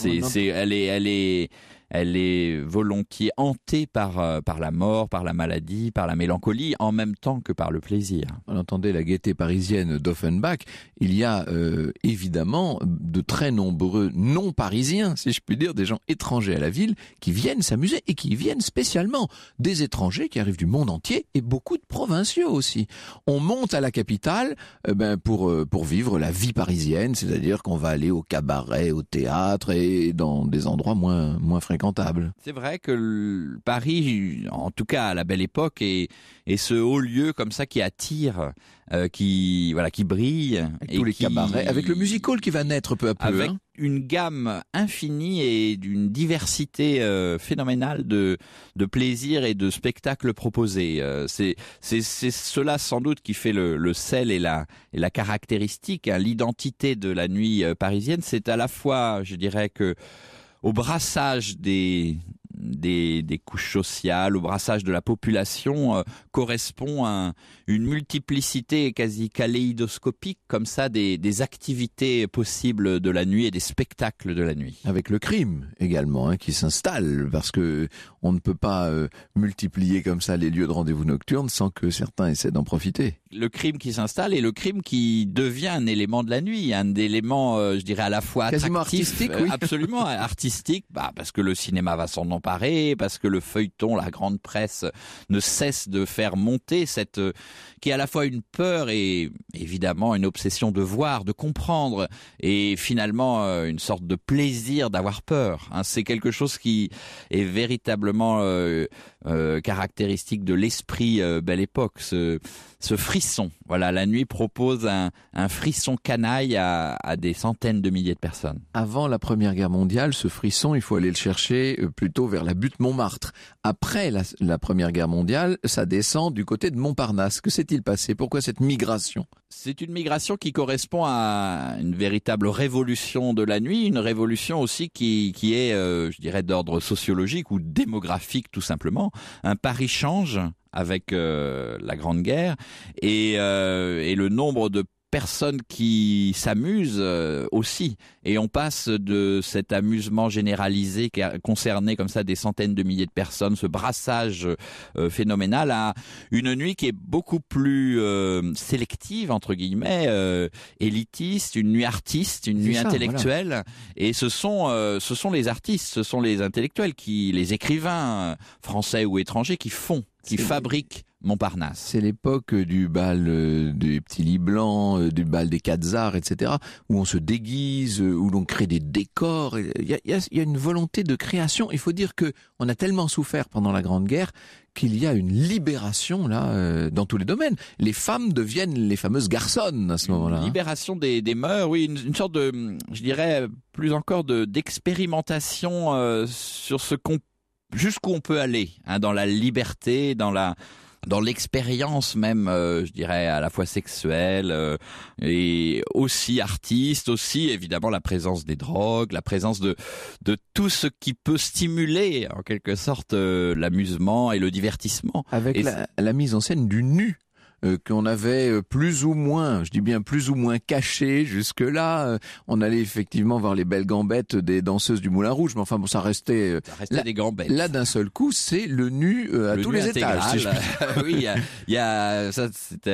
E: Elle est volontiers hantée par la mort, par la maladie, par la mélancolie, en même temps que par le plaisir.
C: On entendait la gaieté parisienne d'Offenbach. Il y a évidemment de très nombreux non-parisiens, si je puis dire, des gens étrangers à la ville, qui viennent s'amuser et qui viennent spécialement. Des étrangers qui arrivent du monde entier et beaucoup de provinciaux aussi. On monte à la capitale pour vivre la vie parisienne, c'est-à-dire qu'on va aller au cabaret, au théâtre et dans des endroits moins fréquentés.
E: C'est vrai que Paris, en tout cas à la Belle Époque, est ce haut lieu comme ça qui attire, qui brille.
C: Avec tous les cabarets, avec le music hall qui va naître peu à peu.
E: Avec une gamme infinie et d'une diversité phénoménale de plaisirs et de spectacles proposés. C'est cela sans doute qui fait le sel et la caractéristique, hein, l'identité de la nuit parisienne. C'est à la fois, je dirais que au brassage des couches sociales, au brassage de la population, correspond à une multiplicité quasi kaléidoscopique comme ça des activités possibles de la nuit et des spectacles de la nuit.
C: Avec le crime également, hein, qui s'installe, parce que on ne peut pas multiplier comme ça les lieux de rendez-vous nocturnes sans que certains essaient d'en profiter.
E: Le crime qui s'installe et le crime qui devient un élément de la nuit, un élément, je dirais, à la fois
C: quasiment
E: attractif,
C: artistique, oui.
E: Absolument artistique, parce que le cinéma va s'en emparer préparé, parce que le feuilleton, la grande presse ne cesse de faire monter cette qui est à la fois une peur et évidemment une obsession de voir, de comprendre, et finalement une sorte de plaisir d'avoir peur. C'est quelque chose qui est véritablement caractéristique de l'esprit Belle Époque, ce frisson. Voilà, la nuit propose un frisson canaille à des centaines de milliers de personnes.
C: Avant la Première Guerre mondiale, ce frisson, il faut aller le chercher plutôt vers la butte Montmartre. Après la Première Guerre mondiale, ça descend du côté de Montparnasse. Que s'est-il passé? Pourquoi cette migration?
E: C'est une migration qui correspond à une véritable révolution de la nuit, une révolution aussi qui est, je dirais, d'ordre sociologique ou démographique tout simplement. Paris change avec la Grande Guerre et le nombre de personnes qui s'amusent aussi, et on passe de cet amusement généralisé qui a concerné comme ça des centaines de milliers de personnes, ce brassage phénoménal, à une nuit qui est beaucoup plus sélective entre guillemets, élitiste, une nuit artiste, une nuit intellectuelle. Voilà. Et ce sont les artistes, ce sont les intellectuels, les écrivains français ou étrangers qui fabriquent Montparnasse.
C: C'est l'époque du bal des petits lits blancs, du bal des 4 arts, etc., où on se déguise, où l'on crée des décors. Il y a une volonté de création. Il faut dire que on a tellement souffert pendant la Grande Guerre qu'il y a une libération là dans tous les domaines. Les femmes deviennent les fameuses garçonnes à ce moment-là.
E: Libération des mœurs, oui, une sorte de, je dirais, plus encore d'expérimentation sur jusqu'où on peut aller, dans la liberté, dans l'expérience même, je dirais, à la fois sexuelle et aussi artiste, aussi évidemment la présence des drogues, la présence de tout ce qui peut stimuler en quelque sorte l'amusement et le divertissement.
C: Avec la mise en scène du nu. Qu'on avait plus ou moins, je dis bien plus ou moins caché jusque-là. On allait effectivement voir les belles gambettes des danseuses du Moulin Rouge, mais enfin bon, ça restait
E: des gambettes.
C: Là, d'un seul coup, c'est le nu à tous les étages. Si
E: oui, il y a ça.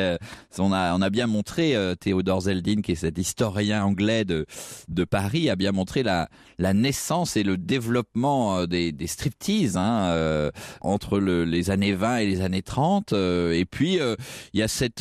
E: On a bien montré, Théodore Zeldin, qui est cet historien anglais de Paris, a bien montré la naissance et le développement des striptease entre les années 20 et les années 30, et puis il y a cette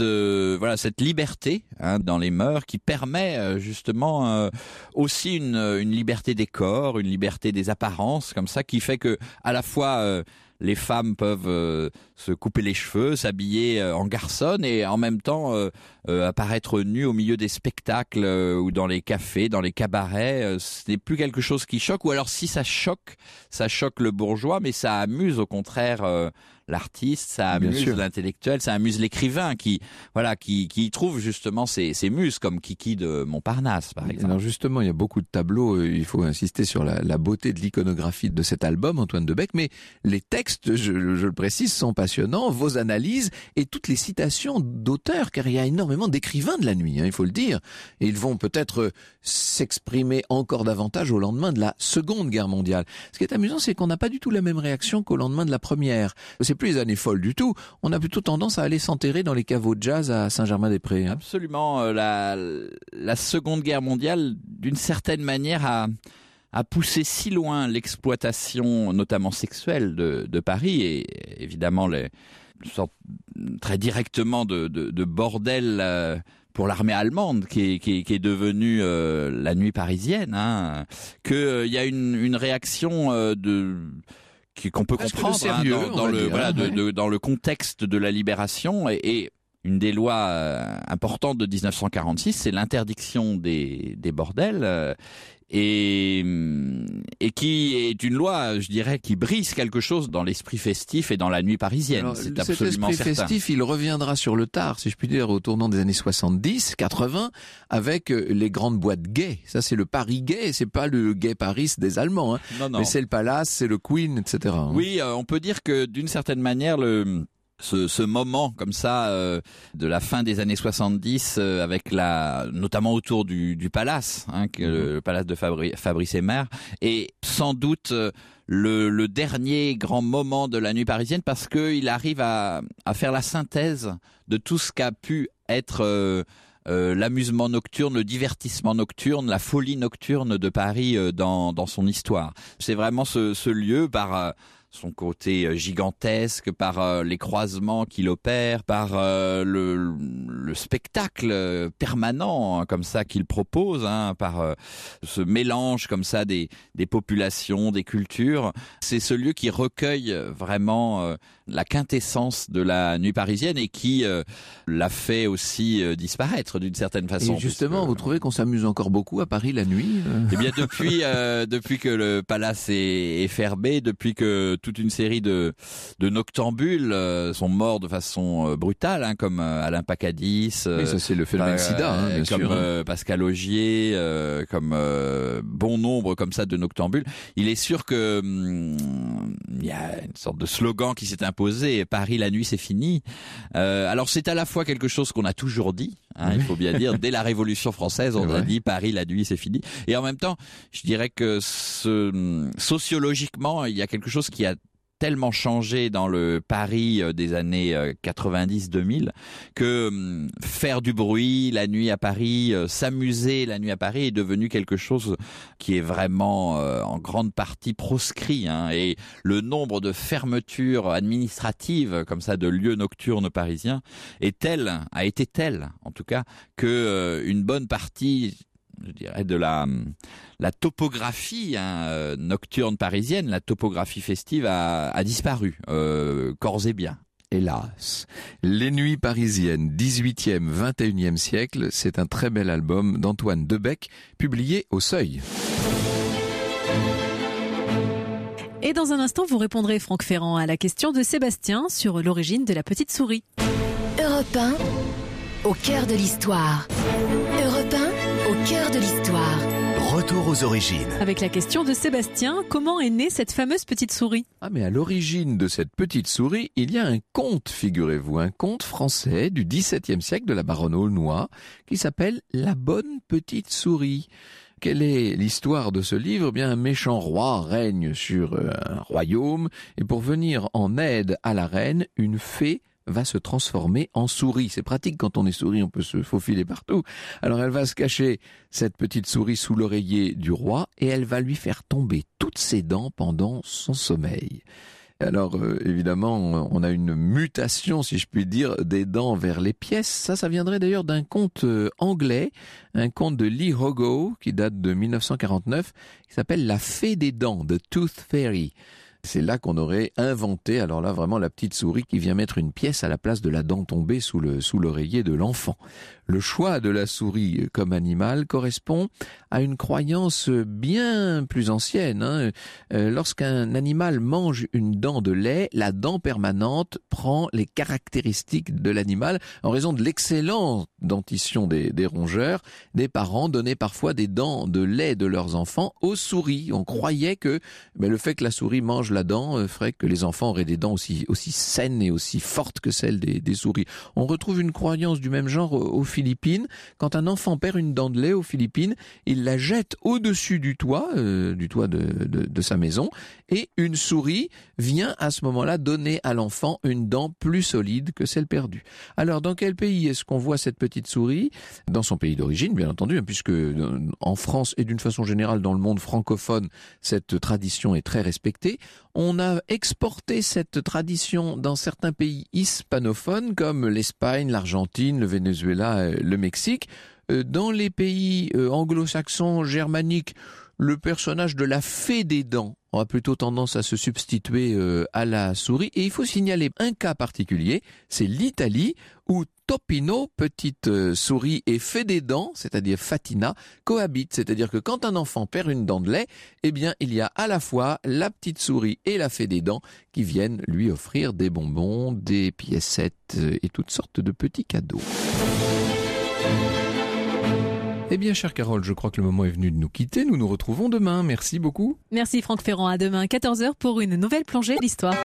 E: liberté dans les mœurs qui permet justement aussi une liberté des corps, une liberté des apparences comme ça, qui fait que à la fois les femmes peuvent se couper les cheveux, s'habiller en garçonne et en même temps apparaître nues au milieu des spectacles ou dans les cafés, dans les cabarets. Ce n'est plus quelque chose qui choque, ou alors si ça choque le bourgeois, mais ça amuse au contraire l'artiste, ça amuse l'intellectuel, ça amuse l'écrivain qui trouve justement ses muses, comme Kiki de Montparnasse par exemple.
C: Alors justement, il y a beaucoup de tableaux, il faut insister sur la beauté de l'iconographie de cet album, Antoine Debec, mais les textes, je le précise, sont passionnants, vos analyses et toutes les citations d'auteurs, car il y a énormément d'écrivains de la nuit, il faut le dire, et ils vont peut-être s'exprimer encore davantage au lendemain de la Seconde Guerre mondiale. Ce qui est amusant, c'est qu'on n'a pas du tout la même réaction qu'au lendemain de la Première. C'est plus les années folles du tout. On a plutôt tendance à aller s'enterrer dans les caveaux de jazz à Saint-Germain-des-Prés.
E: Absolument. La Seconde Guerre mondiale, d'une certaine manière, a poussé si loin l'exploitation, notamment sexuelle, de Paris, et évidemment une sorte très directement de bordel pour l'armée allemande qui est devenue la nuit parisienne, que il y a une réaction qu'on peut comprendre
C: sérieux,
E: dans le contexte de la libération, et une des lois importantes de 1946, c'est l'interdiction des bordels, et qui est une loi, je dirais, qui brise quelque chose dans l'esprit festif et dans la nuit parisienne. Alors, c'est absolument certain.
C: Cet esprit festif, il reviendra sur le tard, si je puis dire, au tournant des années 70, 80, avec les grandes boîtes gays. Ça, c'est le Paris gay, c'est pas le gay Paris des Allemands,
E: Non.
C: Mais c'est le Palace, c'est le Queen, etc.
E: Oui, on peut dire que d'une certaine manière, ce moment comme ça de la fin des années 70 avec notamment autour du Palace, le Palace de Fabrice Hébert, est sans doute le dernier grand moment de la nuit parisienne, parce que il arrive à faire la synthèse de tout ce qu'a pu être l'amusement nocturne, le divertissement nocturne, la folie nocturne de Paris dans son histoire. C'est vraiment ce lieu par son côté gigantesque, par les croisements qu'il opère, par le spectacle permanent comme ça qu'il propose, par ce mélange comme ça des populations, des cultures. C'est ce lieu qui recueille vraiment la quintessence de la nuit parisienne et qui l'a fait aussi disparaître d'une certaine façon.
C: Et justement, vous trouvez qu'on s'amuse encore beaucoup à Paris la nuit
E: Eh bien, depuis que le Palace est fermé, depuis que toute une série de noctambules sont morts de façon brutale, comme Alain Pacadis.
C: Oui, ça c'est le phénomène SIDA, bien
E: comme
C: sûr.
E: Pascal Augier, comme bon nombre comme ça de noctambules. Il est sûr que il y a une sorte de slogan qui s'est imposé: Paris la nuit c'est fini. Alors c'est à la fois quelque chose qu'on a toujours dit, il faut bien dire, dès la Révolution française, on a dit Paris la nuit c'est fini. Et en même temps, je dirais que sociologiquement, il y a quelque chose qui a tellement changé dans le Paris des années 90-2000 que faire du bruit la nuit à Paris, s'amuser la nuit à Paris est devenu quelque chose qui est vraiment en grande partie proscrit. Et le nombre de fermetures administratives comme ça de lieux nocturnes parisiens a été tel en tout cas que une bonne partie, je dirais, de la topographie nocturne parisienne, la topographie festive a disparu, corps et biens.
C: Hélas. Les nuits parisiennes, 18e, 21e siècle, c'est un très bel album d'Antoine Debec, publié au Seuil.
B: Et dans un instant, vous répondrez, Franck Ferrand, à la question de Sébastien sur l'origine de la petite souris.
D: Europe 1, au cœur de l'histoire. Europe 1, au cœur de l'histoire.
A: Retour aux origines.
B: Avec la question de Sébastien, comment est née cette fameuse petite souris ?
C: Ah, mais à l'origine de cette petite souris, il y a un conte, figurez-vous, un conte français du XVIIe siècle de la baronne Aulnois qui s'appelle La bonne petite souris. Quelle est l'histoire de ce livre ? Eh bien, un méchant roi règne sur un royaume et pour venir en aide à la reine, une fée va se transformer en souris. C'est pratique, quand on est souris, on peut se faufiler partout. Alors elle va se cacher, cette petite souris, sous l'oreiller du roi et elle va lui faire tomber toutes ses dents pendant son sommeil. Alors évidemment, on a une mutation, si je puis dire, des dents vers les pièces. Ça viendrait d'ailleurs d'un conte anglais, un conte de Lee Hogo qui date de 1949, qui s'appelle La Fée des Dents, The Tooth Fairy. C'est là qu'on aurait inventé, alors là vraiment, la petite souris qui vient mettre une pièce à la place de la dent tombée sous l'oreiller de l'enfant. Le choix de la souris comme animal correspond à une croyance bien plus ancienne. Lorsqu'un animal mange une dent de lait, la dent permanente prend les caractéristiques de l'animal en raison de l'excellente dentition des rongeurs. Des parents donnaient parfois des dents de lait de leurs enfants aux souris. On croyait que le fait que la souris mange la dent ferait que les enfants auraient des dents aussi saines et aussi fortes que celles des souris. On retrouve une croyance du même genre aux Philippines. Quand un enfant perd une dent de lait aux Philippines, il la jette au-dessus du toit de sa maison et une souris vient à ce moment-là donner à l'enfant une dent plus solide que celle perdue. Alors dans quel pays est-ce qu'on voit cette petite souris ? Dans son pays d'origine, bien entendu, puisque en France et d'une façon générale dans le monde francophone, cette tradition est très respectée. On a exporté cette tradition dans certains pays hispanophones comme l'Espagne, l'Argentine, le Venezuela, le Mexique. Dans les pays anglo-saxons, germaniques, le personnage de la fée des dents a plutôt tendance à se substituer à la souris. Et il faut signaler un cas particulier, c'est l'Italie, où Topino, petite souris, et fée des dents, c'est-à-dire Fatina, cohabitent. C'est-à-dire que quand un enfant perd une dent de lait, eh bien, il y a à la fois la petite souris et la fée des dents qui viennent lui offrir des bonbons, des piécettes et toutes sortes de petits cadeaux. Eh bien, chère Carole, je crois que le moment est venu de nous quitter. Nous nous retrouvons demain. Merci beaucoup.
B: Merci Franck Ferrand. À demain, 14h, pour une nouvelle plongée d'histoire.